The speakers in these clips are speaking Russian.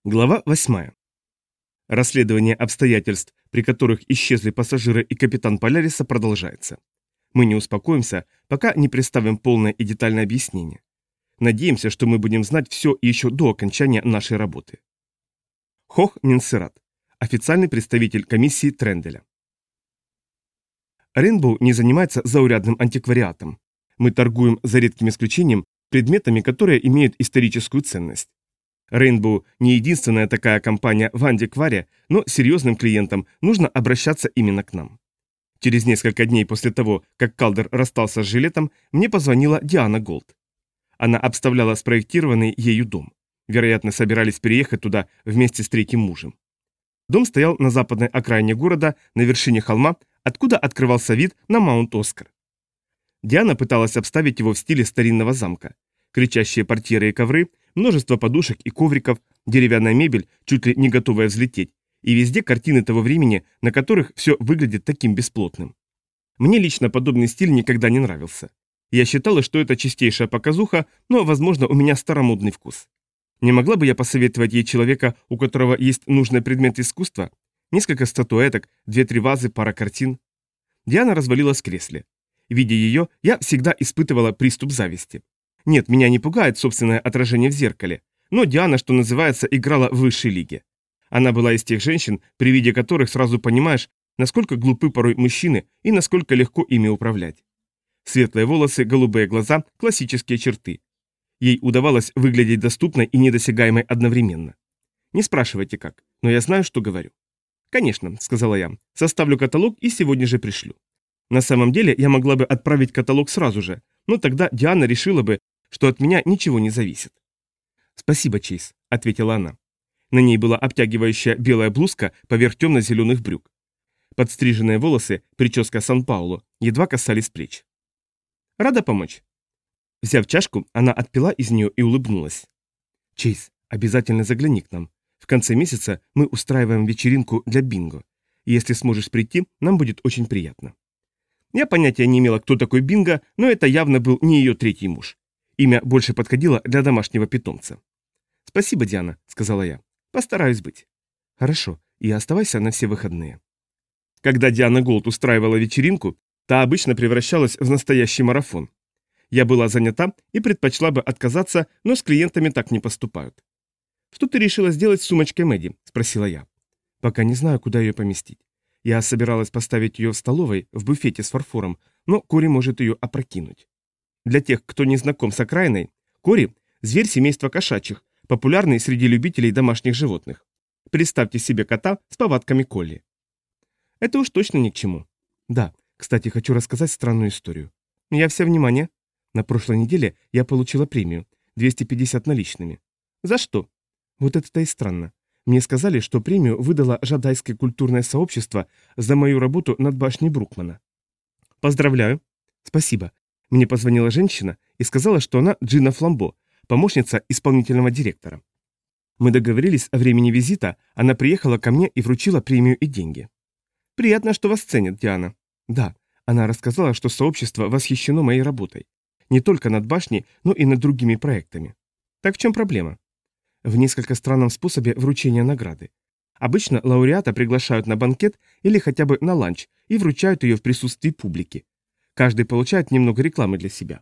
Глава 8. Расследование обстоятельств, при которых исчезли пассажиры и капитан Поляриса, продолжается. Мы не успокоимся, пока не представим полное и детальное объяснение. Надеемся, что мы будем знать все еще до окончания нашей работы. Хох Менсерат, официальный представитель комиссии Тренделя. Рейнбоу не занимается заурядным антиквариатом. Мы торгуем, за редким исключением, предметами, которые имеют историческую ценность. Рейнбоу не единственная такая компания в антикваре, но серьезным клиентам нужно обращаться именно к нам. Через несколько дней после того, как Калдер расстался с жилетом, мне позвонила Диана Голд. Она обставляла спроектированный ею дом. Вероятно, собирались переехать туда вместе с третьим мужем. Дом стоял на западной окраине города, на вершине холма, откуда открывался вид на Маунт-Оскар. Диана пыталась обставить его в стиле старинного замка. Кричащие портьеры и ковры, множество подушек и ковриков, деревянная мебель, чуть ли не готовая взлететь, и везде картины того времени, на которых все выглядит таким бесплотным. Мне лично подобный стиль никогда не нравился. Я считала, что это чистейшая показуха, но, возможно, у меня старомодный вкус. Не могла бы я посоветовать ей человека, у которого есть нужный предмет искусства? Несколько статуэток, 2-3 вазы, пара картин. Диана развалилась в кресле. Видя ее, я всегда испытывала приступ зависти. Нет, меня не пугает собственное отражение в зеркале, но Диана, что называется, играла в высшей лиге. Она была из тех женщин, при виде которых сразу понимаешь, насколько глупы порой мужчины и насколько легко ими управлять. Светлые волосы, голубые глаза, классические черты. Ей удавалось выглядеть доступной и недосягаемой одновременно. Не спрашивайте как, но я знаю, что говорю. «Конечно», — сказала я, — «составлю каталог и сегодня же пришлю». На самом деле я могла бы отправить каталог сразу же, но тогда Диана решила бы, что от меня ничего не зависит. «Спасибо, Чейз», — ответила она. На ней была обтягивающая белая блузка поверх темно-зеленых брюк. Подстриженные волосы, прическа Сан-Пауло, едва касались плеч. «Рада помочь». Взяв чашку, она отпила из нее и улыбнулась. «Чейз, обязательно загляни к нам. В конце месяца мы устраиваем вечеринку для бинго. Если сможешь прийти, нам будет очень приятно». Я понятия не имела, кто такой Бинго, но это явно был не ее третий муж. Имя больше подходило для домашнего питомца. «Спасибо, Диана», — сказала я. «Постараюсь быть». «Хорошо, и оставайся на все выходные». Когда Диана Голд устраивала вечеринку, та обычно превращалась в настоящий марафон. Я была занята и предпочла бы отказаться, но с клиентами так не поступают. «Что ты решила сделать с сумочкой Мэдди?» — спросила я. «Пока не знаю, куда ее поместить. Я собиралась поставить ее в столовой, в буфете с фарфором, но Кори может ее опрокинуть». Для тех, кто не знаком с окраиной, Кори – зверь семейства кошачьих, популярный среди любителей домашних животных. Представьте себе кота с повадками колли. Это уж точно ни к чему. Да, кстати, хочу рассказать странную историю. Я вся внимание. На прошлой неделе я получила премию, 250 наличными. За что? Вот это-то и странно. Мне сказали, что премию выдало Жадайское культурное сообщество за мою работу над башней Брукмана. Поздравляю. Спасибо. Мне позвонила женщина и сказала, что она Джина Фламбо, помощница исполнительного директора. Мы договорились о времени визита, она приехала ко мне и вручила премию и деньги. Приятно, что вас ценят, Диана. Да, она рассказала, что сообщество восхищено моей работой. Не только над башней, но и над другими проектами. Так в чем проблема? В несколько странном способе вручения награды. Обычно лауреата приглашают на банкет или хотя бы на ланч и вручают ее в присутствии публики. Каждый получает немного рекламы для себя.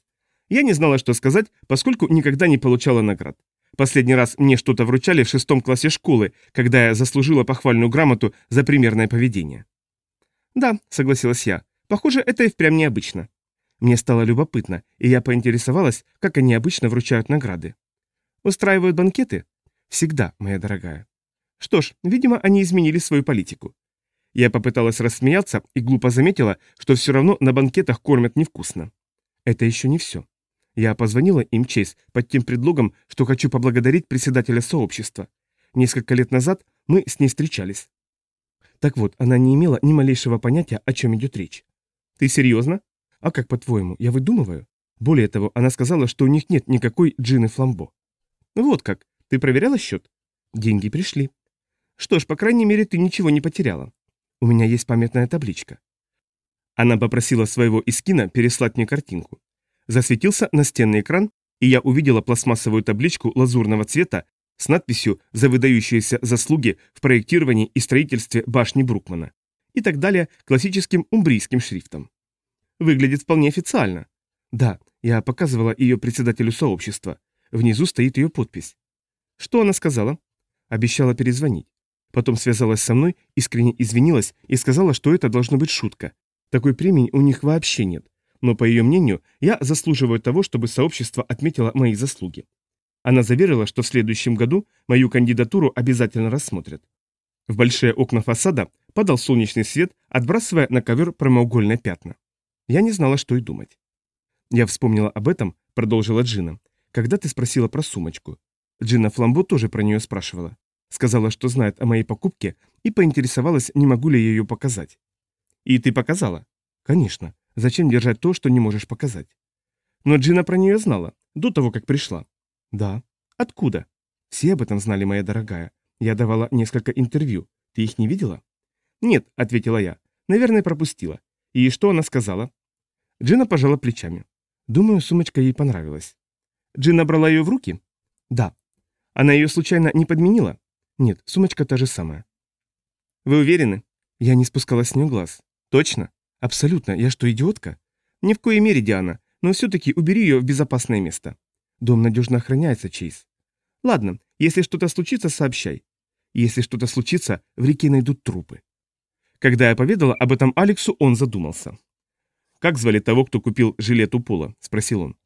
Я не знала, что сказать, поскольку никогда не получала наград. Последний раз мне что-то вручали в 6 классе школы, когда я заслужила похвальную грамоту за примерное поведение. «Да», — согласилась я, — «похоже, это и впрямь необычно». Мне стало любопытно, и я поинтересовалась, как они обычно вручают награды. «Устраивают банкеты?» «Всегда, моя дорогая». Что ж, видимо, они изменили свою политику. Я попыталась рассмеяться и глупо заметила, что все равно на банкетах кормят невкусно. Это еще не все. Я позвонила им, Чейз, под тем предлогом, что хочу поблагодарить председателя сообщества. Несколько лет назад мы с ней встречались. Так вот, она не имела ни малейшего понятия, о чем идет речь. Ты серьезно? А как, по-твоему, я выдумываю? Более того, она сказала, что у них нет никакой Джины Фламбо. Вот как. Ты проверяла счет? Деньги пришли. Что ж, по крайней мере, ты ничего не потеряла. У меня есть памятная табличка. Она попросила своего Искина переслать мне картинку. Засветился настенный экран, и я увидела пластмассовую табличку лазурного цвета с надписью «За выдающиеся заслуги в проектировании и строительстве башни Брукмана» и так далее классическим умбрийским шрифтом. Выглядит вполне официально. Да, я показывала ее председателю сообщества. Внизу стоит ее подпись. Что она сказала? Обещала перезвонить. Потом связалась со мной, искренне извинилась и сказала, что это должно быть шутка. Такой премии у них вообще нет. Но, по ее мнению, я заслуживаю того, чтобы сообщество отметило мои заслуги. Она заверила, что в следующем году мою кандидатуру обязательно рассмотрят. В большие окна фасада падал солнечный свет, отбрасывая на ковер прямоугольные пятна. Я не знала, что и думать. Я вспомнила об этом, продолжила Джина, когда ты спросила про сумочку. Джина Фламбо тоже про нее спрашивала. Сказала, что знает о моей покупке, и поинтересовалась, не могу ли я ее показать. И ты показала? Конечно. Зачем держать то, что не можешь показать? Но Джина про нее знала, до того, как пришла. Да. Откуда? Все об этом знали, моя дорогая. Я давала несколько интервью. Ты их не видела? Нет, ответила я. Наверное, пропустила. И что она сказала? Джина пожала плечами. Думаю, сумочка ей понравилась. Джина брала ее в руки? Да. Она ее случайно не подменила? Нет, сумочка та же самая. Вы уверены? Я не спускала с нее глаз. Точно? Абсолютно. Я что, идиотка? Ни в коей мере, Диана, но все-таки убери ее в безопасное место. Дом надежно охраняется, Чейз. Ладно, если что-то случится, сообщай. Если что-то случится, в реке найдут трупы. Когда я поведала об этом Алексу, он задумался. «Как звали того, кто купил жилет у Пола?» – спросил он.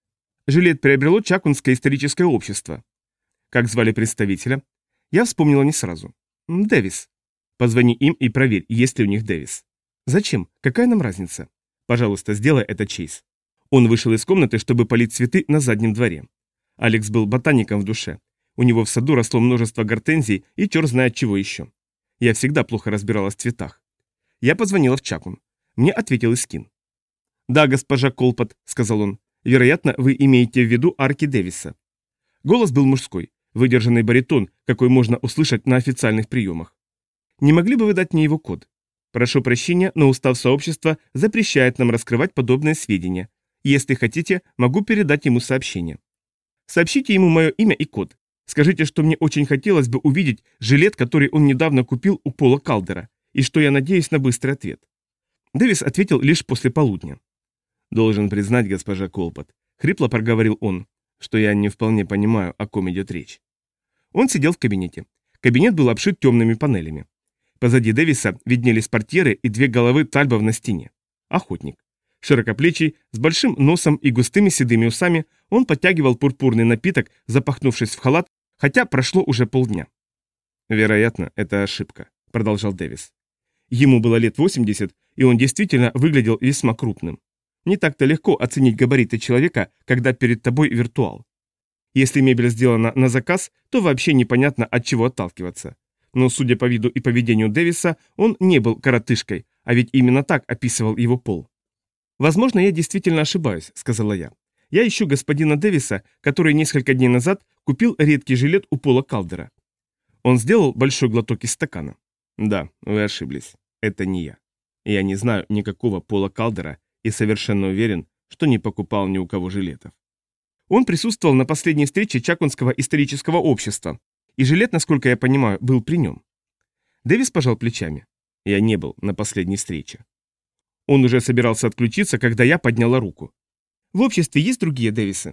Жилет приобрело Чакунское историческое общество. Как звали представителя? Я вспомнила не сразу. Дэвис. Позвони им и проверь, есть ли у них Дэвис. Зачем? Какая нам разница? Пожалуйста, сделай это, Чейз. Он вышел из комнаты, чтобы полить цветы на заднем дворе. Алекс был ботаником в душе. У него в саду росло множество гортензий и черт знает чего еще. Я всегда плохо разбиралась в цветах. Я позвонила в Чакун. Мне ответил Искин. «Да, госпожа Колпот», — сказал он. «Вероятно, вы имеете в виду Арки Дэвиса». Голос был мужской, выдержанный баритон, какой можно услышать на официальных приемах. «Не могли бы вы дать мне его код? Прошу прощения, но устав сообщества запрещает нам раскрывать подобные сведения. Если хотите, могу передать ему сообщение. Сообщите ему мое имя и код. Скажите, что мне очень хотелось бы увидеть жилет, который он недавно купил у Пола Калдера, и что я надеюсь на быстрый ответ». Дэвис ответил лишь после полудня. «Должен признать, госпожа Колпот», — хрипло проговорил он, что я не вполне понимаю, о ком идет речь. Он сидел в кабинете. Кабинет был обшит темными панелями. Позади Дэвиса виднелись портьеры и две головы тальбов на стене. Охотник. Широкоплечий, с большим носом и густыми седыми усами, он подтягивал пурпурный напиток, запахнувшись в халат, хотя прошло уже полдня. «Вероятно, это ошибка», — продолжал Дэвис. Ему было лет 80, и он действительно выглядел весьма крупным. Не так-то легко оценить габариты человека, когда перед тобой виртуал. Если мебель сделана на заказ, то вообще непонятно, от чего отталкиваться. Но, судя по виду и поведению Дэвиса, он не был коротышкой, а ведь именно так описывал его Пол. «Возможно, я действительно ошибаюсь», — сказала я. «Я ищу господина Дэвиса, который несколько дней назад купил редкий жилет у Пола Калдера». Он сделал большой глоток из стакана. «Да, вы ошиблись. Это не я. Я не знаю никакого Пола Калдера и совершенно уверен, что не покупал ни у кого жилетов. Он присутствовал на последней встрече Чакунского исторического общества, и жилет, насколько я понимаю, был при нем». Дэвис пожал плечами. «Я не был на последней встрече». Он уже собирался отключиться, когда я подняла руку. «В обществе есть другие Дэвисы?»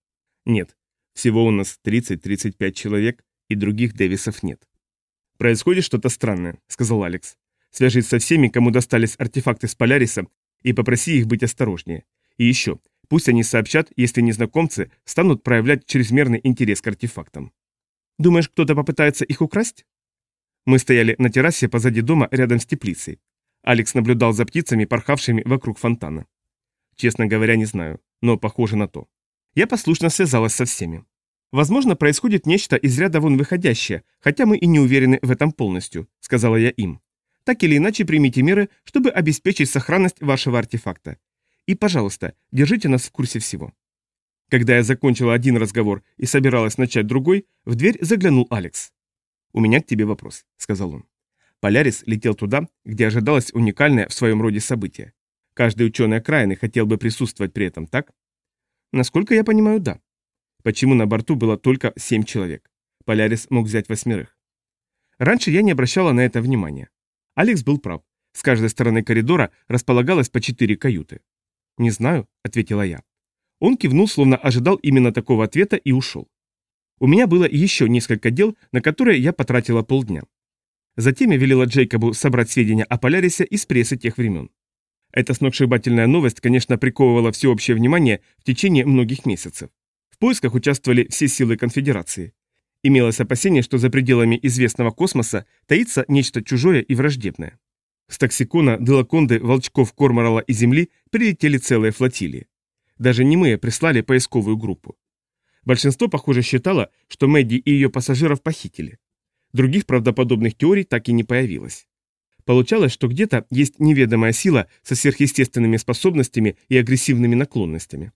«Нет. Всего у нас 30-35 человек, и других Дэвисов нет». «Происходит что-то странное», — сказал Алекс. «Свяжись со всеми, кому достались артефакты с Поляриса, и попроси их быть осторожнее. И еще, пусть они сообщат, если незнакомцы станут проявлять чрезмерный интерес к артефактам». «Думаешь, кто-то попытается их украсть?» Мы стояли на террасе позади дома рядом с теплицей. Алекс наблюдал за птицами, порхавшими вокруг фонтана. «Честно говоря, не знаю, но похоже на то». Я послушно связалась со всеми. «Возможно, происходит нечто из ряда вон выходящее, хотя мы и не уверены в этом полностью», — сказала я им. «Так или иначе примите меры, чтобы обеспечить сохранность вашего артефакта. И, пожалуйста, держите нас в курсе всего». Когда я закончила один разговор и собиралась начать другой, в дверь заглянул Алекс. «У меня к тебе вопрос», — сказал он. Полярис летел туда, где ожидалось уникальное в своем роде событие. Каждый ученый окраины хотел бы присутствовать при этом, так? Насколько я понимаю, да. Почему на борту было только 7 человек? Полярис мог взять 8. Раньше я не обращала на это внимания. Алекс был прав. С каждой стороны коридора располагалось по 4 каюты. «Не знаю», — ответила я. Он кивнул, словно ожидал именно такого ответа, и ушел. У меня было еще несколько дел, на которые я потратила полдня. Затем я велела Джейкобу собрать сведения о Полярисе из прессы тех времен. Эта сногсшибательная новость, конечно, приковывала всеобщее внимание в течение многих месяцев. В поисках участвовали все силы конфедерации. Имелось опасение, что за пределами известного космоса таится нечто чужое и враждебное. С Токсикона, Делаконды, Волчков, Корморала и Земли прилетели целые флотилии. Даже немые прислали поисковую группу. Большинство, похоже, считало, что Мэдди и ее пассажиров похитили. Других правдоподобных теорий так и не появилось. Получалось, что где-то есть неведомая сила со сверхъестественными способностями и агрессивными наклонностями.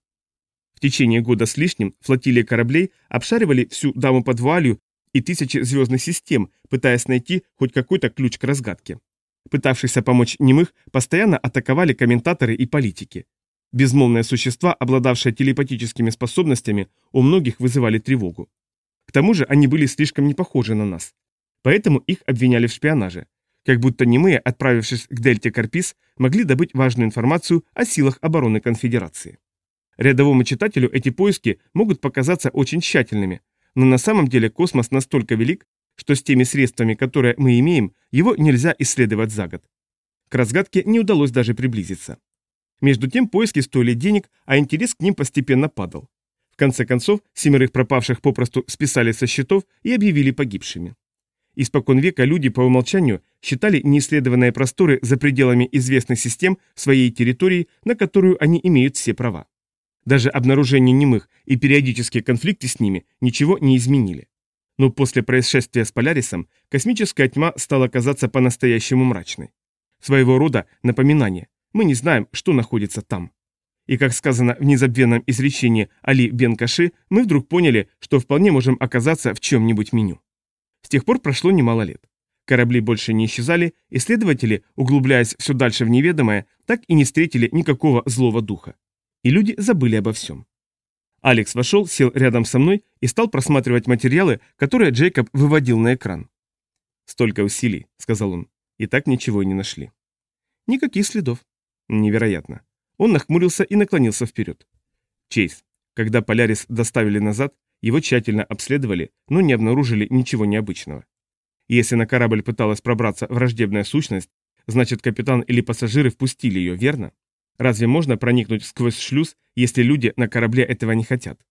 В течение года с лишним флотилии кораблей обшаривали всю даму под вуалью и тысячи звездных систем, пытаясь найти хоть какой-то ключ к разгадке. Пытавшихся помочь немых постоянно атаковали комментаторы и политики. Безмолвные существа, обладавшие телепатическими способностями, у многих вызывали тревогу. К тому же они были слишком не похожи на нас. Поэтому их обвиняли в шпионаже. Как будто немые, отправившись к дельте Карпис, могли добыть важную информацию о силах обороны Конфедерации. Рядовому читателю эти поиски могут показаться очень тщательными, но на самом деле космос настолько велик, что с теми средствами, которые мы имеем, его нельзя исследовать за год. К разгадке не удалось даже приблизиться. Между тем поиски стоили денег, а интерес к ним постепенно падал. В конце концов, 7 пропавших попросту списали со счетов и объявили погибшими. Испокон века люди по умолчанию считали неисследованные просторы за пределами известных систем своей территории, на которую они имеют все права. Даже обнаружение немых и периодические конфликты с ними ничего не изменили. Но после происшествия с Полярисом космическая тьма стала казаться по-настоящему мрачной. Своего рода напоминание. Мы не знаем, что находится там. И как сказано в незабвенном изречении Али бен Каши, мы вдруг поняли, что вполне можем оказаться в чем-нибудь меню. С тех пор прошло немало лет. Корабли больше не исчезали, исследователи, углубляясь все дальше в неведомое, так и не встретили никакого злого духа. И люди забыли обо всем. Алекс вошел, сел рядом со мной и стал просматривать материалы, которые Джейкоб выводил на экран. «Столько усилий», — сказал он, — «и так ничего и не нашли». «Никаких следов». «Невероятно». Он нахмурился и наклонился вперед. «Чейз, когда Полярис доставили назад, его тщательно обследовали, но не обнаружили ничего необычного. Если на корабль пыталась пробраться враждебная сущность, значит капитан или пассажиры впустили ее, верно? Разве можно проникнуть сквозь шлюз, если люди на корабле этого не хотят?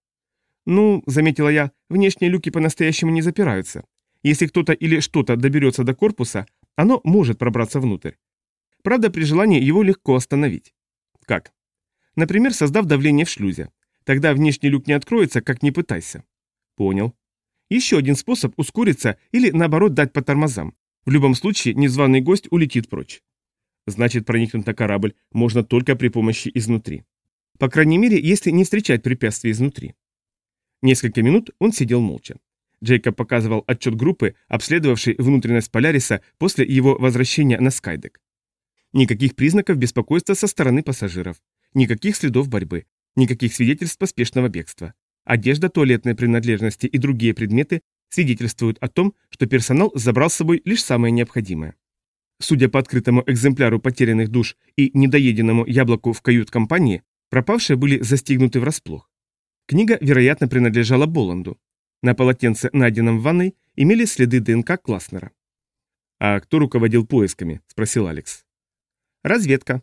Ну, заметила я, внешние люки по-настоящему не запираются. Если кто-то или что-то доберется до корпуса, оно может пробраться внутрь. Правда, при желании его легко остановить. Как? Например, создав давление в шлюзе. Тогда внешний люк не откроется, как ни пытайся. Понял. Еще один способ ускориться или, наоборот, дать по тормозам. В любом случае, незваный гость улетит прочь. Значит, проникнуть на корабль можно только при помощи изнутри. По крайней мере, если не встречать препятствий изнутри. Несколько минут он сидел молча. Джейкоб показывал отчет группы, обследовавшей внутренность Поляриса после его возвращения на Скайдек. Никаких признаков беспокойства со стороны пассажиров. Никаких следов борьбы. Никаких свидетельств поспешного бегства. Одежда, туалетные принадлежности и другие предметы свидетельствуют о том, что персонал забрал с собой лишь самое необходимое. Судя по открытому экземпляру потерянных душ и недоеденному яблоку в кают-компании, пропавшие были застигнуты врасплох. Книга, вероятно, принадлежала Боланду. На полотенце, найденном в ванной, имели следы ДНК Класнера. «А кто руководил поисками?» – спросил Алекс. «Разведка».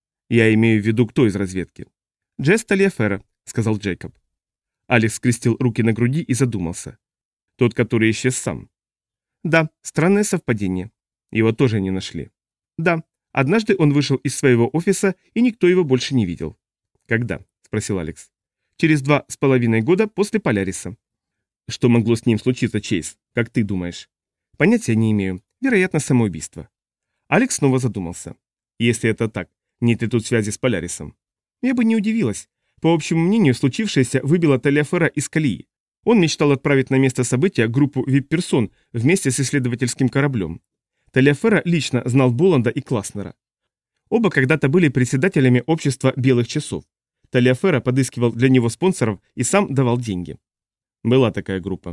«Я имею в виду, кто из разведки?» «Джесс Талиаферро», – сказал Джейкоб. Алекс скрестил руки на груди и задумался. «Тот, который исчез сам?» «Да, странное совпадение. Его тоже не нашли». «Да, однажды он вышел из своего офиса, и никто его больше не видел». «Когда?» – спросил Алекс. «Через 2,5 года после Поляриса». «Что могло с ним случиться, Чейз? Как ты думаешь?» «Понятия не имею. Вероятно, самоубийство». Алекс снова задумался. «Если это так, нет ли тут связи с Полярисом?» «Я бы не удивилась. По общему мнению, случившееся выбило Талиаферро из колеи. Он мечтал отправить на место события группу вип-персон вместе с исследовательским кораблем. Талиаферро лично знал Боланда и Класнера. Оба когда-то были председателями общества белых часов. Талиаферро подыскивал для него спонсоров и сам давал деньги. Была такая группа.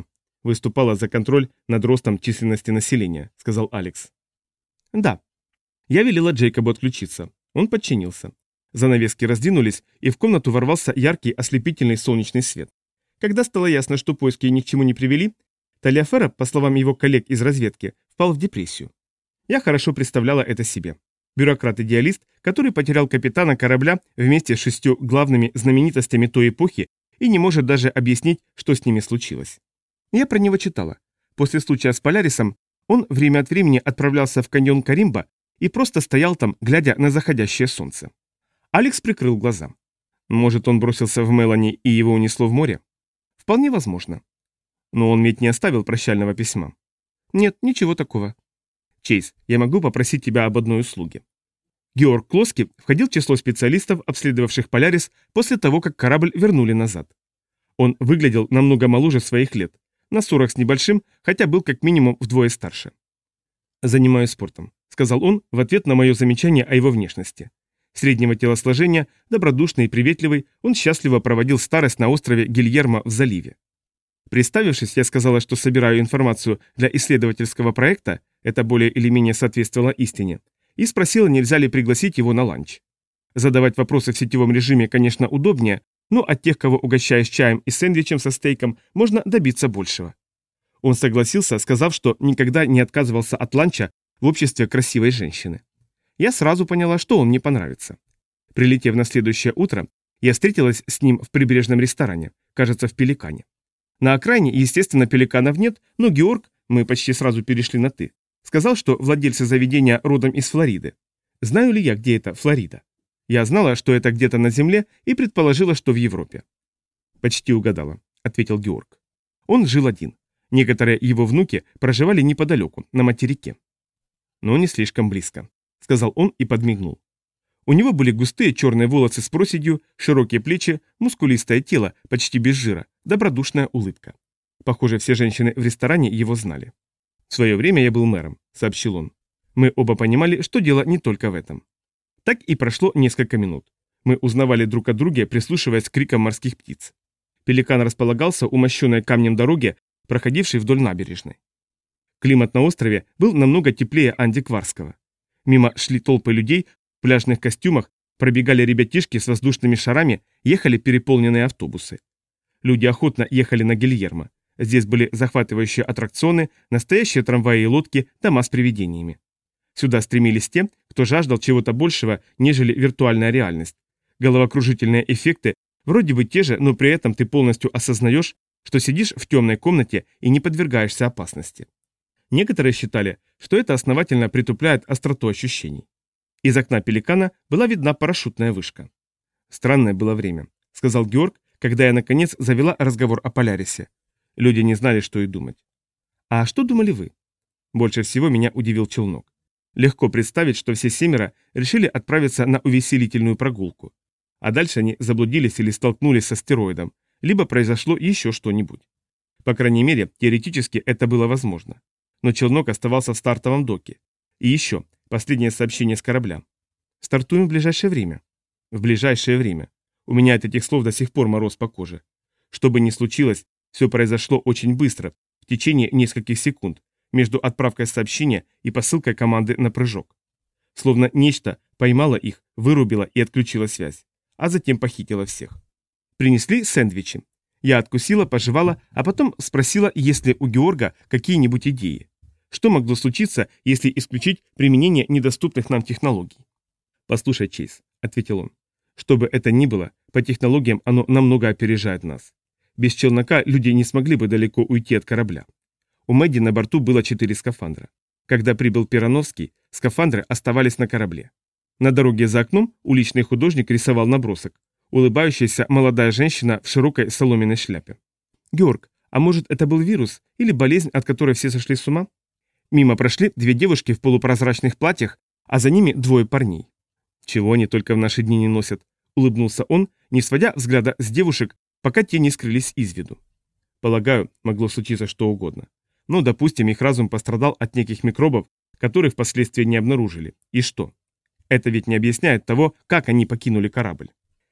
выступала за контроль над ростом численности населения», — сказал Алекс. «Да». Я велела Джейкобу отключиться. Он подчинился. Занавески раздвинулись, и в комнату ворвался яркий ослепительный солнечный свет. Когда стало ясно, что поиски ни к чему не привели, Талиаферро, по словам его коллег из разведки, впал в депрессию. Я хорошо представляла это себе. Бюрократ-идеалист, который потерял капитана корабля вместе с 6 главными знаменитостями той эпохи и не может даже объяснить, что с ними случилось. Я про него читала. После случая с Полярисом он время от времени отправлялся в каньон Каримба и просто стоял там, глядя на заходящее солнце. Алекс прикрыл глаза. Может, он бросился в Мелани и его унесло в море? Вполне возможно. Но он ведь не оставил прощального письма. Нет, ничего такого. Чейз, я могу попросить тебя об одной услуге. Георг Клоски входил в число специалистов, обследовавших Полярис после того, как корабль вернули назад. Он выглядел намного моложе своих лет, на 40 с небольшим, хотя был как минимум вдвое старше. «Занимаюсь спортом», — сказал он в ответ на мое замечание о его внешности. Среднего телосложения, добродушный и приветливый, он счастливо проводил старость на острове Гильермо в заливе. Представившись, я сказала, что собираю информацию для исследовательского проекта, это более или менее соответствовало истине, и спросила, нельзя ли пригласить его на ланч. Задавать вопросы в сетевом режиме, конечно, удобнее, но от тех, кого угощаешь чаем и сэндвичем со стейком, можно добиться большего. Он согласился, сказав, что никогда не отказывался от ланча в обществе красивой женщины. Я сразу поняла, что он мне понравится. Прилетев на следующее утро, я встретилась с ним в прибрежном ресторане, кажется, в Пеликане. На окраине, естественно, пеликанов нет, но Георг, мы почти сразу перешли на «ты», сказал, что владельцы заведения родом из Флориды. Знаю ли я, где это Флорида? Я знала, что это где-то на Земле, и предположила, что в Европе. «Почти угадала», — ответил Георг. Он жил один. Некоторые его внуки проживали неподалеку, на материке. «Но не слишком близко», — сказал он и подмигнул. У него были густые черные волосы с проседью, широкие плечи, мускулистое тело, почти без жира, добродушная улыбка. Похоже, все женщины в ресторане его знали. «В свое время я был мэром», — сообщил он. Мы оба понимали, что дело не только в этом. Так и прошло несколько минут. Мы узнавали друг о друге, прислушиваясь к крикам морских птиц. Пеликан располагался у мощенной камнем дороги, проходившей вдоль набережной. Климат на острове был намного теплее Антикварского. Мимо шли толпы людей в пляжных костюмах, пробегали ребятишки с воздушными шарами, ехали переполненные автобусы. Люди охотно ехали на Гильермо. Здесь были захватывающие аттракционы, настоящие трамваи и лодки, дома с привидениями. Сюда стремились те, кто жаждал чего-то большего, нежели виртуальная реальность. Головокружительные эффекты вроде бы те же, но при этом ты полностью осознаешь, что сидишь в темной комнате и не подвергаешься опасности. Некоторые считали, что это основательно притупляет остроту ощущений. Из окна Пеликана была видна парашютная вышка. «Странное было время», — сказал Георг, когда я, наконец, завела разговор о Полярисе. Люди не знали, что и думать. «А что думали вы?» Больше всего меня удивил челнок. Легко представить, что все 7 решили отправиться на увеселительную прогулку. А дальше они заблудились или столкнулись с астероидом, либо произошло еще что-нибудь. По крайней мере, теоретически это было возможно. Но челнок оставался в стартовом доке. И еще, последнее сообщение с корабля. «Стартуем в ближайшее время». В ближайшее время. У меня от этих слов до сих пор мороз по коже. Что бы ни случилось, все произошло очень быстро, в течение нескольких секунд, между отправкой сообщения и посылкой команды на прыжок. Словно нечто поймало их, вырубило и отключило связь, а затем похитило всех. Принесли сэндвичи. Я откусила, пожевала, а потом спросила, есть ли у Георга какие-нибудь идеи. Что могло случиться, если исключить применение недоступных нам технологий? «Послушай, Чейз», — ответил он, — «что бы это ни было, по технологиям оно намного опережает нас. Без челнока люди не смогли бы далеко уйти от корабля. У Мэдди на борту было 4 скафандра. Когда прибыл Перановский, скафандры оставались на корабле. На дороге за окном уличный художник рисовал набросок. Улыбающаяся молодая женщина в широкой соломенной шляпе. «Георг, а может это был вирус или болезнь, от которой все сошли с ума?» Мимо прошли 2 девушки в полупрозрачных платьях, а за ними 2 парней. «Чего они только в наши дни не носят», — улыбнулся он, не сводя взгляда с девушек, пока те не скрылись из виду. Полагаю, могло случиться что угодно. Но, допустим, их разум пострадал от неких микробов, которых впоследствии не обнаружили. И что? Это ведь не объясняет того, как они покинули корабль.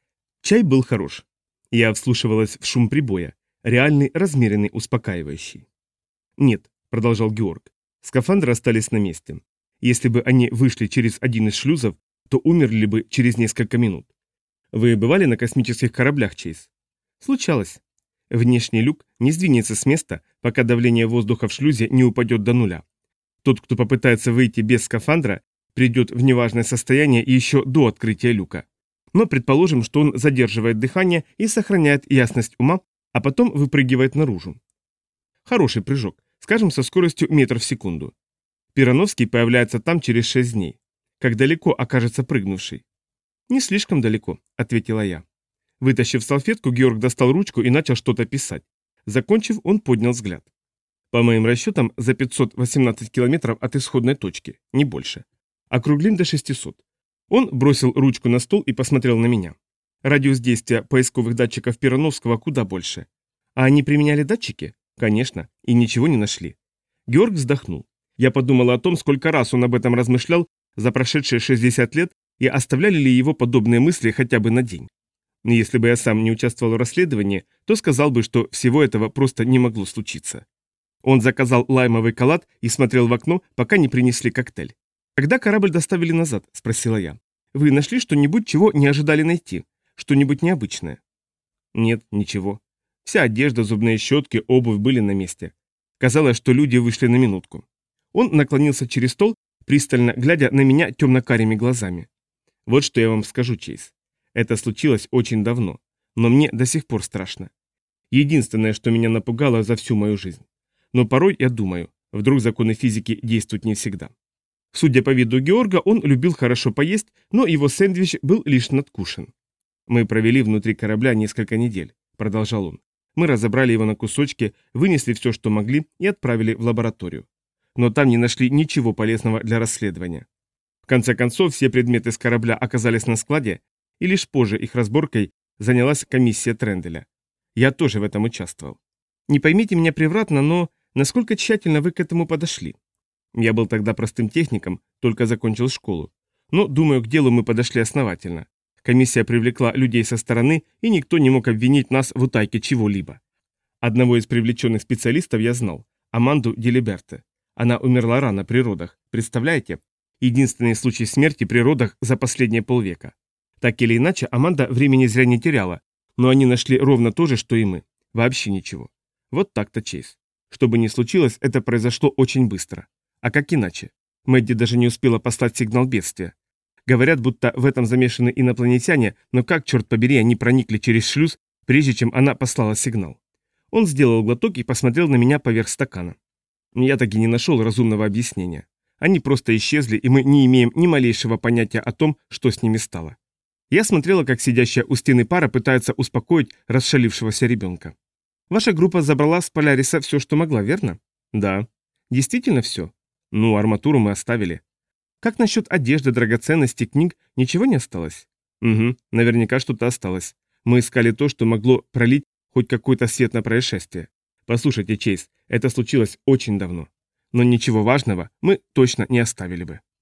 Чай был хорош. Я вслушивалась в шум прибоя, реальный, размеренный, успокаивающий. Нет, продолжал Георг. Скафандры остались на месте. Если бы они вышли через один из шлюзов, то умерли бы через несколько минут. Вы бывали на космических кораблях, Чейз? Случалось. Внешний люк не сдвинется с места, пока давление воздуха в шлюзе не упадет до нуля. Тот, кто попытается выйти без скафандра, придет в неважное состояние еще до открытия люка. Но предположим, что он задерживает дыхание и сохраняет ясность ума, а потом выпрыгивает наружу. Хороший прыжок, скажем, со скоростью метр в секунду. Пирановский появляется там через 6 дней. Как далеко окажется прыгнувший? «Не слишком далеко», — ответила я. Вытащив салфетку, Георг достал ручку и начал что-то писать. Закончив, он поднял взгляд. По моим расчетам, за 518 километров от исходной точки, не больше. Округлим до 600. Он бросил ручку на стол и посмотрел на меня. Радиус действия поисковых датчиков Пирановского куда больше. А они применяли датчики? Конечно, и ничего не нашли. Георг вздохнул. Я подумала о том, сколько раз он об этом размышлял за прошедшие 60 лет и оставляли ли его подобные мысли хотя бы на день. Если бы я сам не участвовал в расследовании, то сказал бы, что всего этого просто не могло случиться. Он заказал лаймовый салат и смотрел в окно, пока не принесли коктейль. «Когда корабль доставили назад?» – спросила я. «Вы нашли что-нибудь, чего не ожидали найти? Что-нибудь необычное?» «Нет, ничего. Вся одежда, зубные щетки, обувь были на месте. Казалось, что люди вышли на минутку». Он наклонился через стол, пристально глядя на меня темно-карими глазами. «Вот что я вам скажу, Чейз. Это случилось очень давно, но мне до сих пор страшно. Единственное, что меня напугало за всю мою жизнь. Но порой я думаю, вдруг законы физики действуют не всегда». Судя по виду Георга, он любил хорошо поесть, но его сэндвич был лишь надкушен. «Мы провели внутри корабля несколько недель», — продолжал он. «Мы разобрали его на кусочки, вынесли все, что могли, и отправили в лабораторию. Но там не нашли ничего полезного для расследования. В конце концов, все предметы с корабля оказались на складе, и лишь позже их разборкой занялась комиссия Тренделя. Я тоже в этом участвовал. Не поймите меня превратно, но насколько тщательно вы к этому подошли? Я был тогда простым техником, только закончил школу. Но, думаю, к делу мы подошли основательно. Комиссия привлекла людей со стороны, и никто не мог обвинить нас в утайке чего-либо. Одного из привлеченных специалистов я знал, Аманду Делиберте. Она умерла рано при родах, представляете? Единственный случай смерти при родах за последние полвека. Так или иначе, Аманда времени зря не теряла, но они нашли ровно то же, что и мы. Вообще ничего. Вот так-то, Чейз. Что бы ни случилось, это произошло очень быстро. А как иначе? Мэдди даже не успела послать сигнал бедствия. Говорят, будто в этом замешаны инопланетяне, но как, черт побери, они проникли через шлюз, прежде чем она послала сигнал? Он сделал глоток и посмотрел на меня поверх стакана. Я так и не нашел разумного объяснения. Они просто исчезли, и мы не имеем ни малейшего понятия о том, что с ними стало. Я смотрела, как сидящая у стены пара пытается успокоить расшалившегося ребенка. Ваша группа забрала с Поляриса все, что могла, верно? Да. Действительно все? Ну, арматуру мы оставили. Как насчет одежды, драгоценностей, книг? Ничего не осталось? Угу, наверняка что-то осталось. Мы искали то, что могло пролить хоть какой-то свет на происшествие. Послушайте, Чейз, это случилось очень давно. Но ничего важного мы точно не оставили бы.